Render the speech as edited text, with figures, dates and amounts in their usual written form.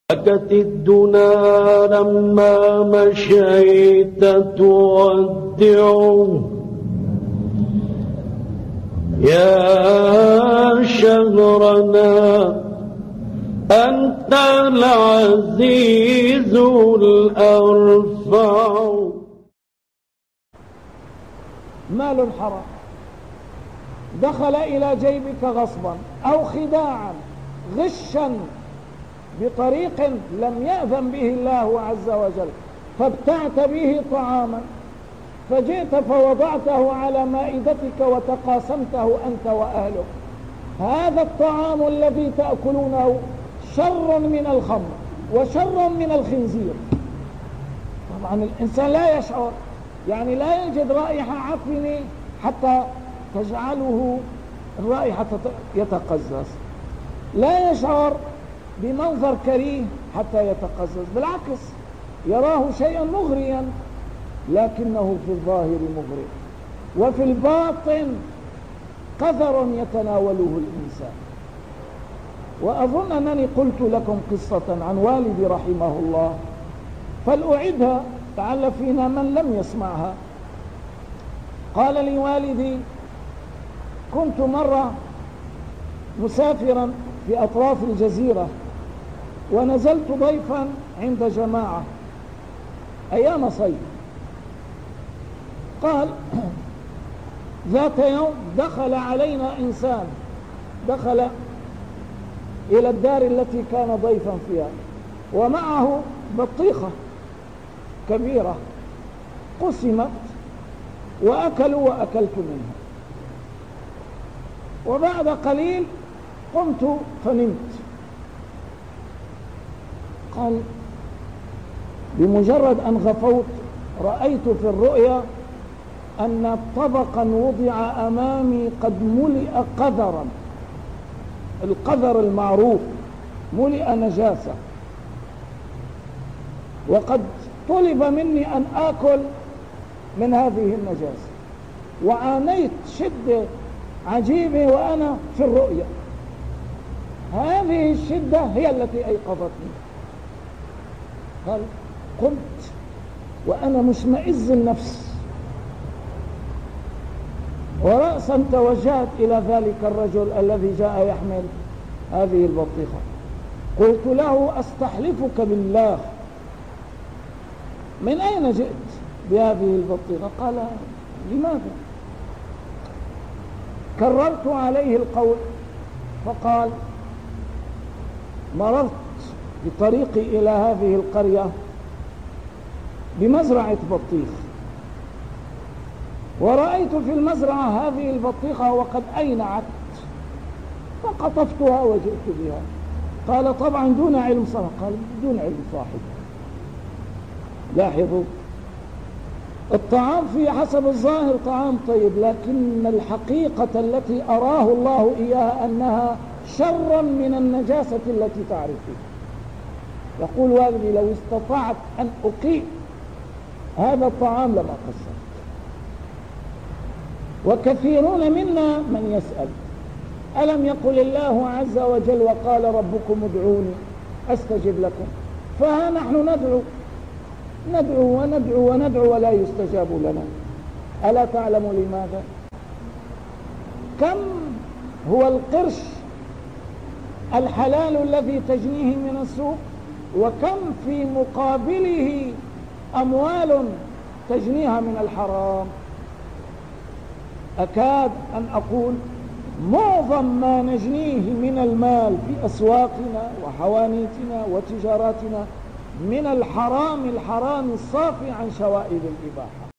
أتت الدنا لما مشيت تودع يا شهرنا أنت العزيز الأرفع. مال حرام دخل إلى جيبك غصبا أو خداعا غشا بطريق لم يأذن به الله عز وجل، فابتعت به طعاما فجئت فوضعته على مائدتك وتقاسمته أنت وأهلك. هذا الطعام الذي تأكلونه شر من الخمر وشر من الخنزير. طبعا الإنسان لا يشعر، يعني لا يجد رائحة عفن حتى تجعله الرائحة يتقزز، لا يشعر بمنظر كريه حتى يتقزز، بالعكس يراه شيئا مغريا لكنه في الظاهر مغري وفي الباطن قذر يتناوله الإنسان. وأظن أنني قلت لكم قصة عن والدي رحمه الله فلأعدها لعل فينا من لم يسمعها. قال لي والدي: كنت مرة مسافرا في أطراف الجزيرة ونزلت ضيفا عند جماعة أيام صيف. قال: ذات يوم دخل علينا إنسان، دخل إلى الدار التي كان ضيفا فيها ومعه بطيخة كبيرة قسمت وأكلوا وأكلت منها، وبعد قليل قمت فنمت. قال: بمجرد أن غفوت رأيت في الرؤيا أن طبقا وضع أمامي قد ملئ قذرا، القذر المعروف ملئ نجاسة، وقد طلب مني أن آكل من هذه النجاسة، وعانيت شدة عجيبة وأنا في الرؤيا. هذه الشدة هي التي أيقظتني. قال: قمت وأنا مشمئز النفس، ورأسا توجهت إلى ذلك الرجل الذي جاء يحمل هذه البطيخة. قلت له: أستحلفك بالله من أين جئت بهذه البطيخة؟ قال: لماذا؟ كررت عليه القول فقال: مررت بطريقي إلى هذه القرية بمزرعة بطيخ، ورأيت في المزرعة هذه البطيخة وقد أينعت فقطفتها وجئت بها. قال: طبعا دون علم صاحب. قال: دون علم صاحب. لاحظوا، الطعام في حسب الظاهر طعام طيب، لكن الحقيقة التي أراه الله إياها أنها شر من النجاسة التي تعرف فيها. يقول والدي: لو استطعت أن أقيم هذا الطعام لما قصرت. وكثيرون منا من يسأل: ألم يقل الله عز وجل: وقال ربكم ادعوني أستجب لكم؟ فها نحن ندعو وندعو وندعو ولا يستجاب لنا. ألا تعلم لماذا؟ كم هو القرش الحلال الذي تجنيه من السوق، وكم في مقابله أموال تجنيها من الحرام. أكاد أن أقول معظم ما نجنيه من المال في أسواقنا وحوانيتنا وتجاراتنا من الحرام الصافي عن شوائب الإباحة.